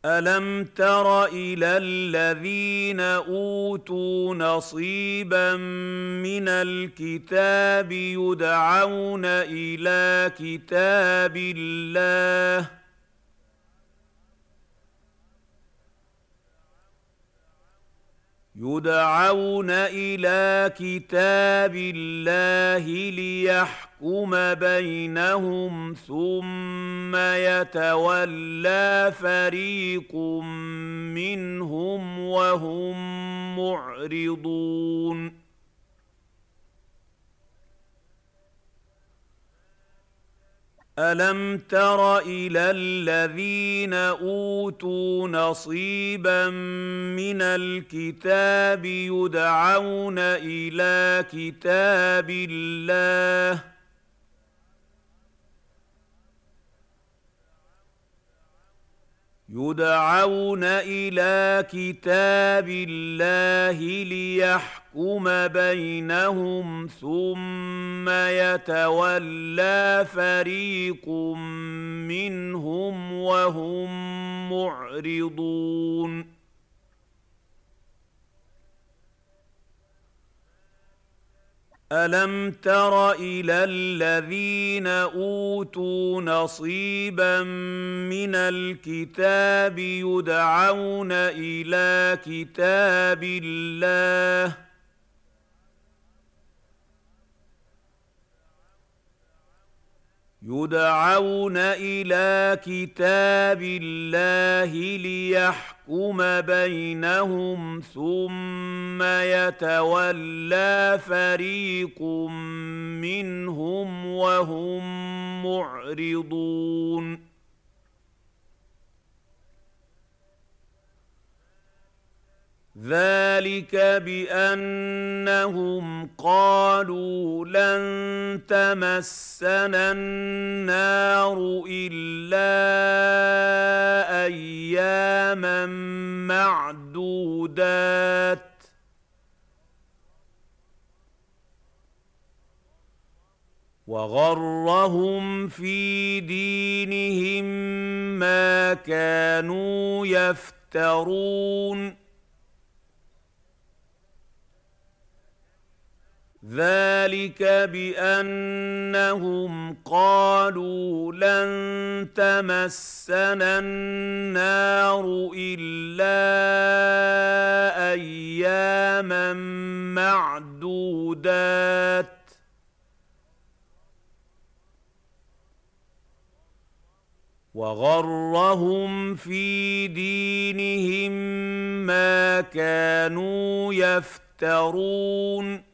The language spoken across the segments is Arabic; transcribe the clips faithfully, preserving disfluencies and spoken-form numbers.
أَلَمْ تَرَ إِلَى الَّذِينَ أُوتُوا نَصِيبًا مِنَ الْكِتَابِ يُدْعَوْنَ إِلَىٰ كِتَابِ اللَّهِ يُدْعَوْنَ إِلَىٰ كِتَابِ اللَّهِ لِيَحْكُمَ بَيْنَهُمْ ثُمَّ يَتَوَلَّىٰ فَرِيقٌ مِّنْهُمْ وَهُم مُّعْرِضُونَ أَلَمْ تَرَ إِلَى الَّذِينَ أُوتُوا نَصِيبًا مِنَ الْكِتَابِ يُدْعَوْنَ إِلَىٰ كِتَابِ اللَّهِ يُدْعَوْنَ إِلَىٰ كِتَابِ اللَّهِ لِيَحْكُمَ بَيْنَهُمْ ثُمَّ يَتَوَلَّىٰ فَرِيقٌ مِّنْهُمْ وَهُم مُّعْرِضُونَ أَلَمْ تَرَ إِلَى الَّذِينَ أُوتُوا نَصِيبًا مِنَ الْكِتَابِ يُدْعَوْنَ إِلَىٰ كِتَابِ اللَّهِ يُدْعَوْنَ إِلَىٰ كِتَابِ اللَّهِ لِيَحْكُمَ بَيْنَهُمْ ثُمَّ يَتَوَلَّىٰ فَرِيقٌ مِّنْهُمْ وَهُم مُّعْرِضُونَ ذَلِكَ بِأَنَّهُمْ قَالُوا لَن تَمَسَّنَا النَّارُ إِلَّا أَيَّامًا مَّعْدُودَاتٍ ۖ وَغَرَّهُمْ فِي دِينِهِم مَّا كَانُوا يَفْتَرُونَ ذَلِكَ بِأَنَّهُمْ قَالُوا لَن تَمَسَّنَا النَّارُ إِلَّا أَيَّامًا مَّعْدُودَاتٍ ۖ وَغَرَّهُمْ فِي دِينِهِم مَّا كَانُوا يَفْتَرُونَ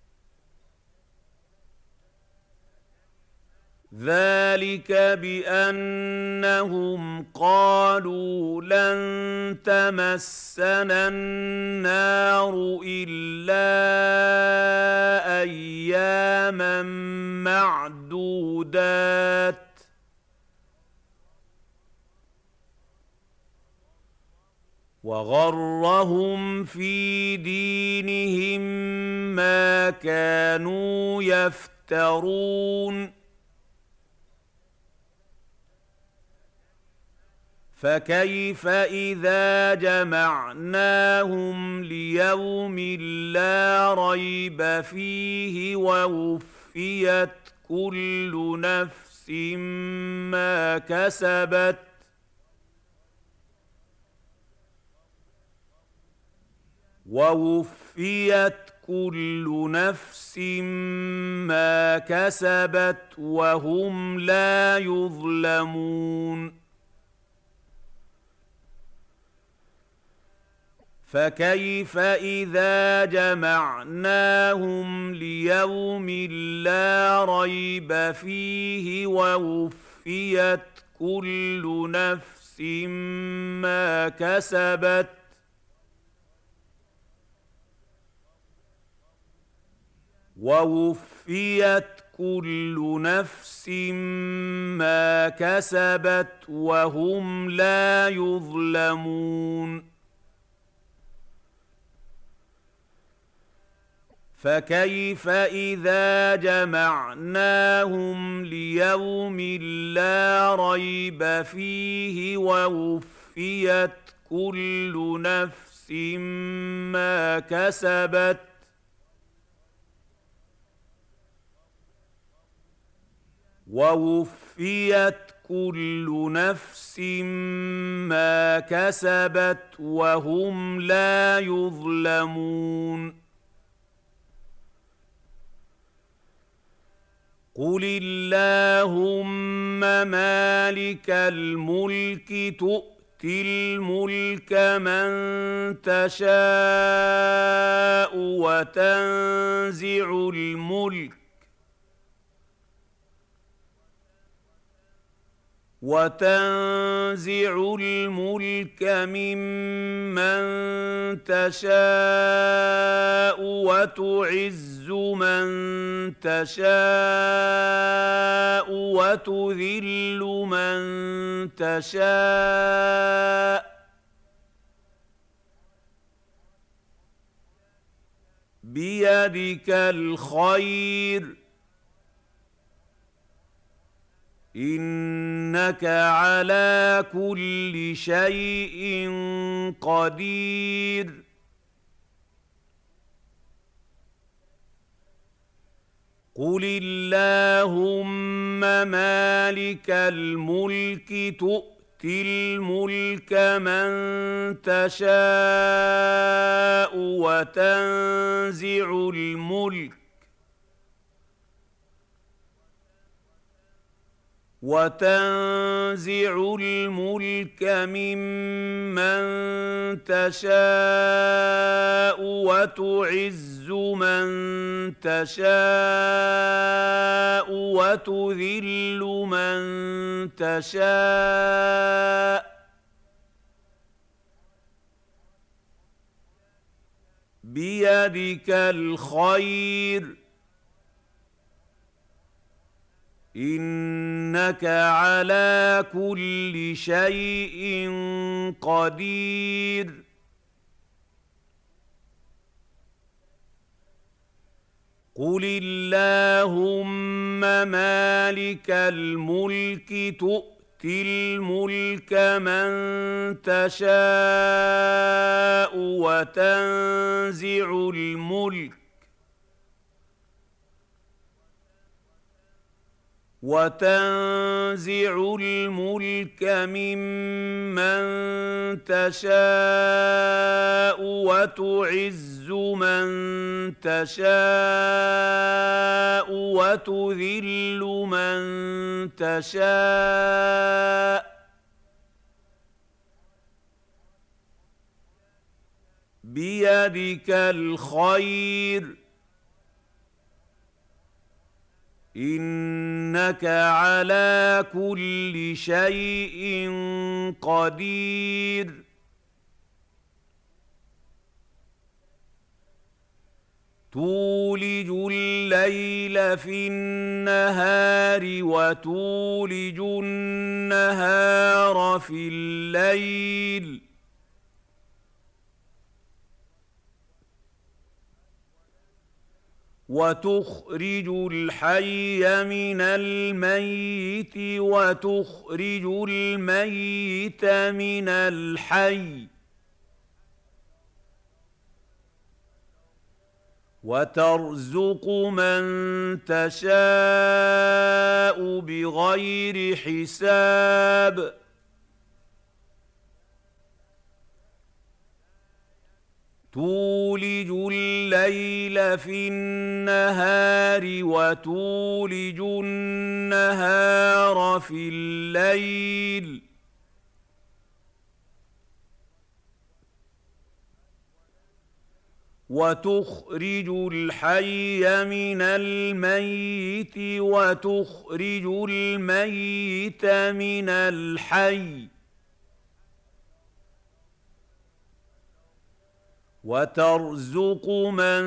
ذَلِكَ بِأَنَّهُمْ قَالُوا لَن تَمَسَّنَا النَّارُ إِلَّا أَيَّامًا مَّعْدُودَاتٍ ۖ وَغَرَّهُمْ فِي دِينِهِم مَّا كَانُوا يَفْتَرُونَ فَكَيْفَ إِذَا جَمَعْنَاهُمْ لِيَوْمٍ لَّا رَيْبَ فِيهِ وَوُفِّيَتْ كُلُّ نَفْسٍ مَّا كَسَبَتْ وَوُفِّيَتْ كُلُّ نَفْسٍ مَّا كَسَبَتْ وَهُمْ لَا يُظْلَمُونَ فَكَيْفَ إِذَا جَمَعْنَاهُمْ لِيَوْمٍ لَّا رَيْبَ فِيهِ وَوُفِّيَتْ كُلُّ نَفْسٍ مَّا كَسَبَتْ وَوُفِّيَتْ كُلُّ نَفْسٍ مَّا كَسَبَتْ وَهُمْ لَا يُظْلَمُونَ فَكَيْفَ إِذَا جَمَعْنَاهُمْ لِيَوْمٍ لَّا رَيْبَ فِيهِ وَوُفِّيَتْ ووفيت كل نفس ما كسبت ووفيت كل نفس ما كسبت وهم لا يظلمون قل اللهم مالك الملك تؤتي الملك من تشاء وتنزع الملك وتنزع الملك ممن تشاء وتعز من تشاء وتذل من تشاء بيدك الخير إنك على كل شيء قدير قل اللهم مالك الملك تؤتي الملك من تشاء وتنزع الملك وتنزع الملك ممن تشاء وتعز من تشاء وتذل من تشاء بيدك الخير إنك على كل شيء قدير قل اللهم مالك الملك تؤتي الملك من تشاء وتنزع الملك وتنزع الملك ممن تشاء وتعز من تشاء وتذل من تشاء بيدك الخير إنك على كل شيء قدير تولج الليل في النهار وتولج النهار في الليل وتخرج الحي من الميت وتخرج الميت من الحي وترزق من تشاء بغير حساب تولج الليل في النهار وتولج النهار في الليل وتخرج الحي من الميت وتخرج الميت من الحي وترزق من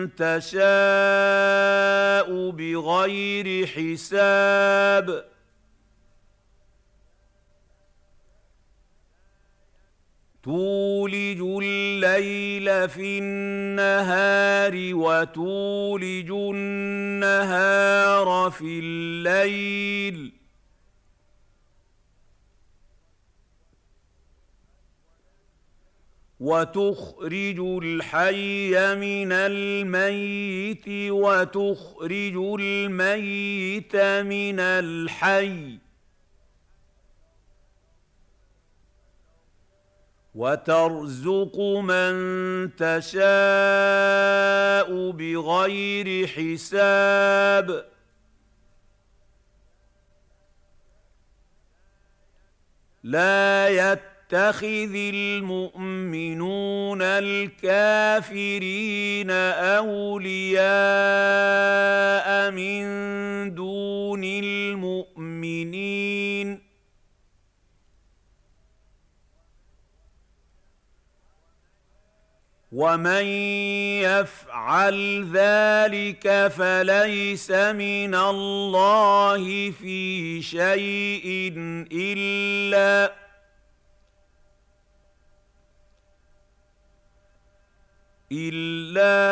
تشاء بغير حساب تولج الليل في النهار وتولج النهار في الليل وتخرج الحي من الميت وتخرج الميت من الحي وترزق من تشاء بغير حساب لا يتخذ المؤمنون الكافرين أولياء من دون المؤمنين ومن يفعل ذلك فليس من الله في شيء إلا إلا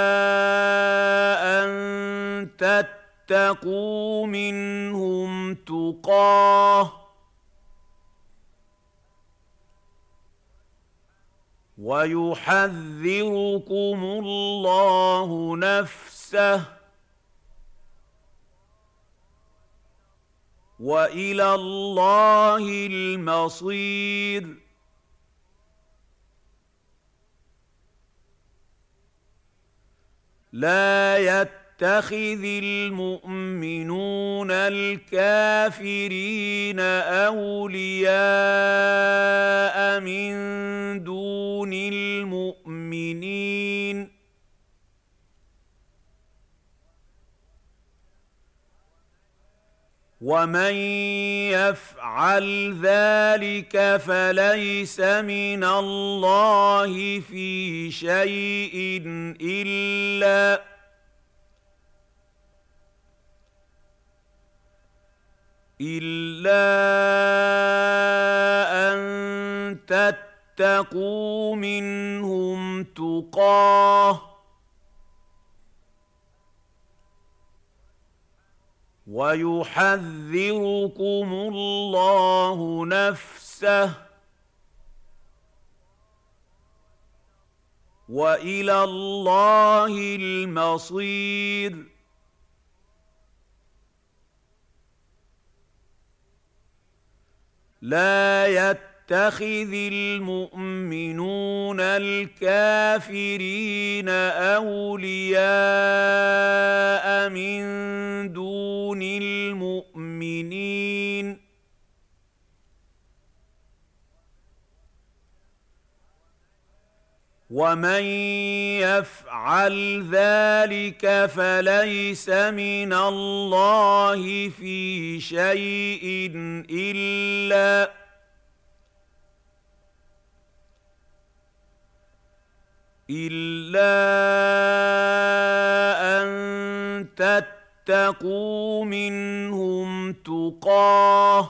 أن تتقوا منهم تقاه ويحذركم الله نفسه وإلى الله المصير لا يتخذ المؤمنون الكافرين أولياء من دون المؤمنين ومن يفعل ذلك فليس من الله في شيء إلا إلا أن تتقوا منهم تقاه ويحذركم الله نفسه وإلى الله المصير لا يتخذ المؤمنون الكافرين أولياء من دون المؤمنين ومن يفعل ذلك فليس من الله في شيء إلا إلا أن تتقوا منهم تقاه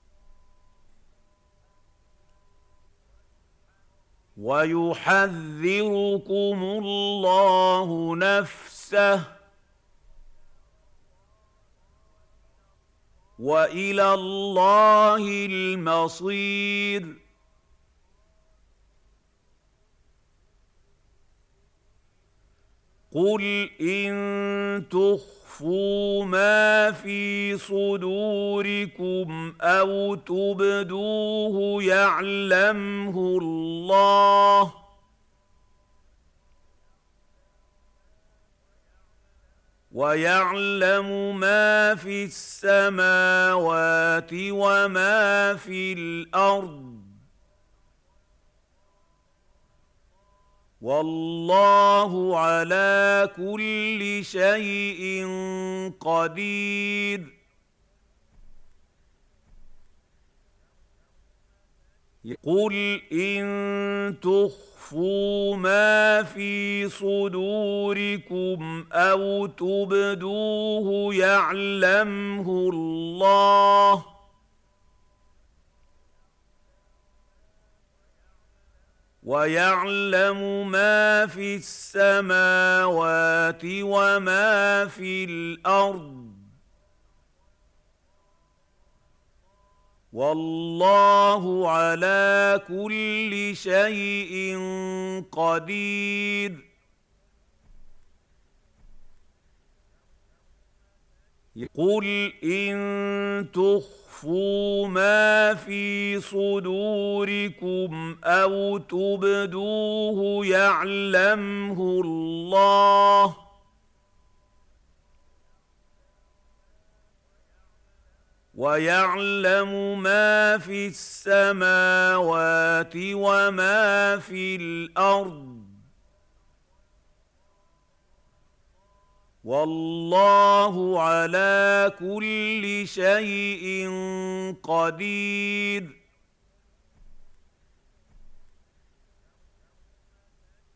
ويحذركم الله نفسه وإلى الله المصير قل إن تخفوا ما في صدوركم أو تبدوه يعلمه الله ويعلم ما في السماوات وما في الأرض والله على كل شيء قدير قل إن تخفوا ما في صدوركم أو تبدوه يعلمه الله ويعلم ما في السماوات وما في الأرض والله على كل شيء قدير قل إن تخفوا ما في صدوركم أو تبدوه يعلمه الله ويعلم ما في السماوات وما في الأرض والله على كل شيء قدير